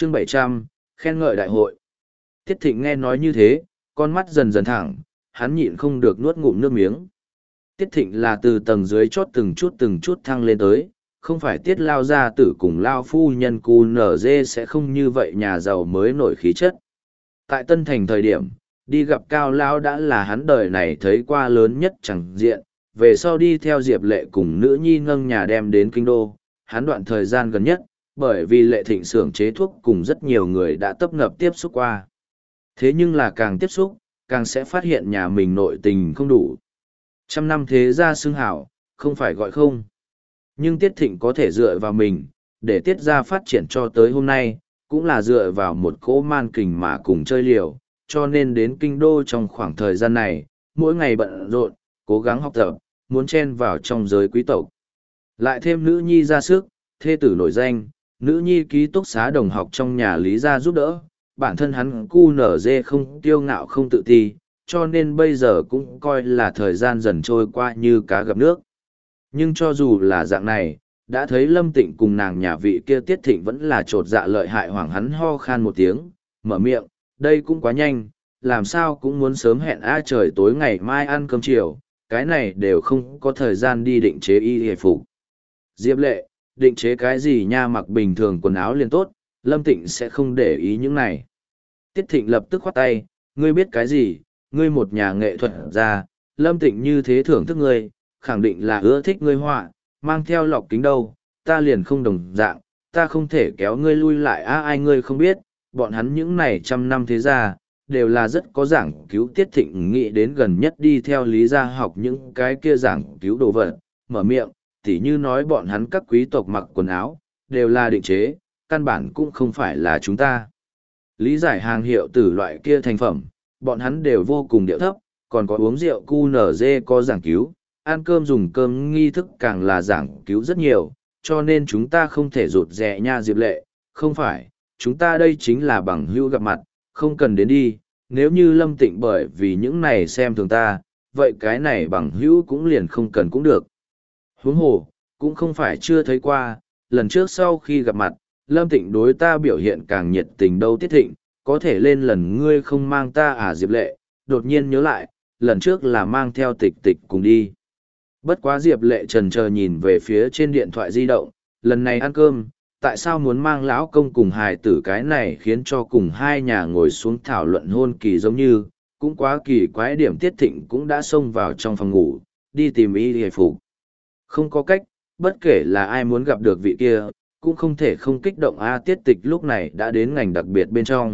Chương 700, khen ngợi đại hội. Tiết Thịnh nghe nói như thế, con mắt dần dần thẳng, hắn nhịn không được nuốt ngụm nước miếng. Tiết Thịnh là từ tầng dưới chót từng chút thăng lên tới, không phải Tiết Lao gia tử cùng Lao phu nhân cu nở dê sẽ không như vậy nhà giàu mới nổi khí chất. Tại Tân Thành thời điểm, đi gặp Cao Lao đã là hắn đời này thấy qua lớn nhất chẳng diện, về sau đi theo Diệp Lệ cùng nữ nhi nâng nhà đem đến kinh đô, hắn đoạn thời gian gần nhất, bởi vì Lệ Thịnh xưởng chế thuốc cùng rất nhiều người đã tấp nập tiếp xúc qua. Thế nhưng là càng tiếp xúc, càng sẽ phát hiện nhà mình nội tình không đủ. Trăm năm thế gia xưng hảo, không phải gọi không. Nhưng Tiết Thịnh có thể dựa vào mình, để Tiết gia phát triển cho tới hôm nay, cũng là dựa vào một cỗ man kình mà cùng chơi liều, cho nên đến kinh đô trong khoảng thời gian này, mỗi ngày bận rộn, cố gắng học tập, muốn chen vào trong giới quý tộc. Lại thêm nữ nhi ra sức, thê tử nổi danh, nữ nhi ký túc xá đồng học trong nhà Lý gia giúp đỡ, bản thân hắn cu nở dê không tiêu ngạo không tự ti, cho nên bây giờ cũng coi là thời gian dần trôi qua như cá gặp nước. Nhưng cho dù là dạng này, đã thấy Lâm Tịnh cùng nàng nhà vị kia Tiết Thịnh vẫn là trột dạ lợi hại hoảng hắn ho khan một tiếng, mở miệng, đây cũng quá nhanh, làm sao cũng muốn sớm hẹn trời tối ngày mai ăn cơm chiều, cái này đều không có thời gian đi định chế y hề phục. Diệp Lệ, định chế cái gì nha, mặc bình thường quần áo liền tốt, Lâm Tịnh sẽ không để ý những này. Tiết Thịnh lập tức khoát tay, ngươi biết cái gì, ngươi một nhà nghệ thuật ra, Lâm Tịnh như thế thưởng thức ngươi, khẳng định là ưa thích ngươi họa, mang theo lọc kính đâu, ta liền không đồng dạng, ta không thể kéo ngươi lui lại ai ngươi không biết, bọn hắn những này trăm năm thế gia, đều là rất có giảng cứu. Tiết Thịnh nghĩ đến gần nhất đi theo Lý gia học những cái kia giảng cứu đồ vật, mở miệng, tỉ như nói bọn hắn các quý tộc mặc quần áo, đều là định chế, căn bản cũng không phải là chúng ta. Lý giải hàng hiệu từ loại kia thành phẩm, bọn hắn đều vô cùng điệu thấp, còn có uống rượu QNZ có giảng cứu, ăn cơm dùng cơm nghi thức càng là giảng cứu rất nhiều, cho nên chúng ta không thể rụt rè nha Diệp Lệ, không phải, chúng ta đây chính là bằng hữu gặp mặt, không cần đến đi, nếu như Lâm Tịnh bởi vì những này xem thường ta, vậy cái này bằng hữu cũng liền không cần cũng được. Huống hồ, cũng không phải chưa thấy qua, lần trước sau khi gặp mặt, Lâm Tịnh đối ta biểu hiện càng nhiệt tình đâu. Tiết Thịnh, có thể lên lần ngươi không mang ta à? Diệp Lệ, đột nhiên nhớ lại, lần trước là mang theo Tịch Tịch cùng đi. Bất quá Diệp Lệ chần chờ nhìn về phía trên điện thoại di động, lần này ăn cơm, tại sao muốn mang lão công cùng hài tử, cái này khiến cho cùng hai nhà ngồi xuống thảo luận hôn kỳ giống như, cũng quá kỳ quái điểm. Tiết Thịnh cũng đã xông vào trong phòng ngủ, đi tìm y hề phục. Không có cách, bất kể là ai muốn gặp được vị kia, cũng không thể không kích động Tiết Tịch lúc này đã đến ngành đặc biệt bên trong.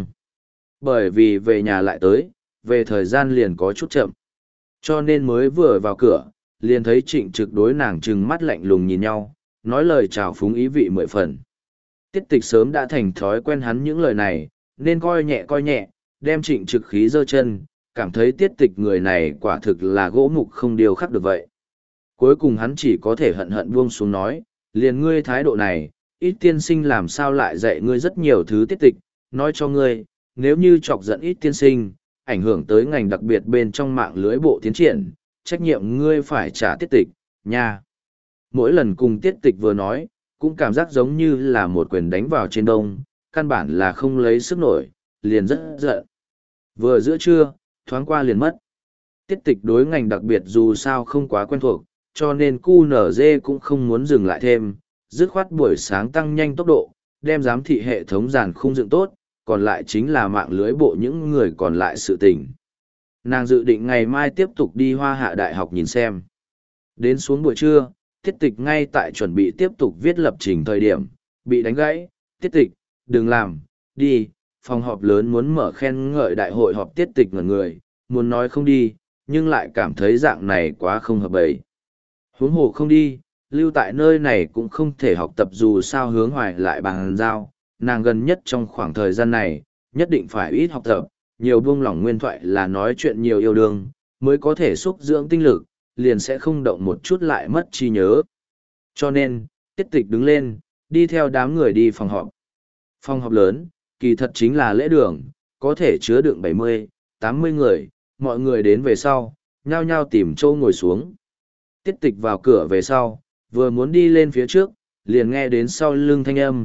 Bởi vì về nhà lại tới, về thời gian liền có chút chậm. Cho nên mới vừa vào cửa, liền thấy Trịnh Trực đối nàng trừng mắt lạnh lùng nhìn nhau, nói lời chào phúng ý vị mười phần. Tiết Tịch sớm đã thành thói quen hắn những lời này, nên coi nhẹ, đem Trịnh Trực khí giơ chân, cảm thấy Tiết Tịch người này quả thực là gỗ mục không điều khắc được vậy. Cuối cùng hắn chỉ có thể hận hận buông xuống nói, liền ngươi thái độ này, ít tiên sinh làm sao lại dạy ngươi rất nhiều thứ. Tiết Tịch, nói cho ngươi, nếu như chọc giận ít tiên sinh, ảnh hưởng tới ngành đặc biệt bên trong mạng lưới bộ tiến triển, trách nhiệm ngươi phải trả. Tiết Tịch, nha. Mỗi lần cùng Tiết Tịch vừa nói, cũng cảm giác giống như là một quyền đánh vào trên đông, căn bản là không lấy sức nổi, liền rất giận. Vừa giữa trưa, thoáng qua liền mất. Tiết Tịch đối ngành đặc biệt dù sao không quá quen thuộc, cho nên QNZ cũng không muốn dừng lại thêm, dứt khoát buổi sáng tăng nhanh tốc độ, đem giám thị hệ thống dàn khung dựng tốt, còn lại chính là mạng lưới bộ những người còn lại sự tình. Nàng dự định ngày mai tiếp tục đi Hoa Hạ Đại học nhìn xem. Đến xuống buổi trưa, Tiết Tịch ngay tại chuẩn bị tiếp tục viết lập trình thời điểm, bị đánh gãy. Tiết Tịch, đừng làm, đi, phòng họp lớn muốn mở khen ngợi đại hội họp. Tiết Tịch ngẩn người, muốn nói không đi, nhưng lại cảm thấy dạng này quá không hợp bầy. Huống hồ không đi, lưu tại nơi này cũng không thể học tập, dù sao Hướng Hoài lại bàn giao, nàng gần nhất trong khoảng thời gian này, nhất định phải ít học tập, nhiều buông lỏng nguyên thoại là nói chuyện nhiều yêu đương, mới có thể xúc dưỡng tinh lực, liền sẽ không động một chút lại mất trí nhớ. Cho nên, Tiết Tịch đứng lên, đi theo đám người đi phòng họp. Phòng họp lớn, kỳ thật chính là lễ đường, có thể chứa đựng 70, 80 người, mọi người đến về sau, nhao nhao tìm chỗ ngồi xuống. Tiết Tịch vào cửa về sau, vừa muốn đi lên phía trước, liền nghe đến sau lưng thanh âm,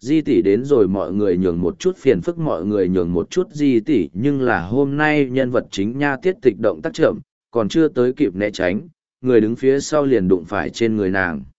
Di tỷ đến rồi mọi người nhường một chút, phiền phức mọi người nhường một chút Di tỷ, nhưng là hôm nay nhân vật chính Nha Tiết Tịch động tác chậm, còn chưa tới kịp né tránh, người đứng phía sau liền đụng phải trên người nàng.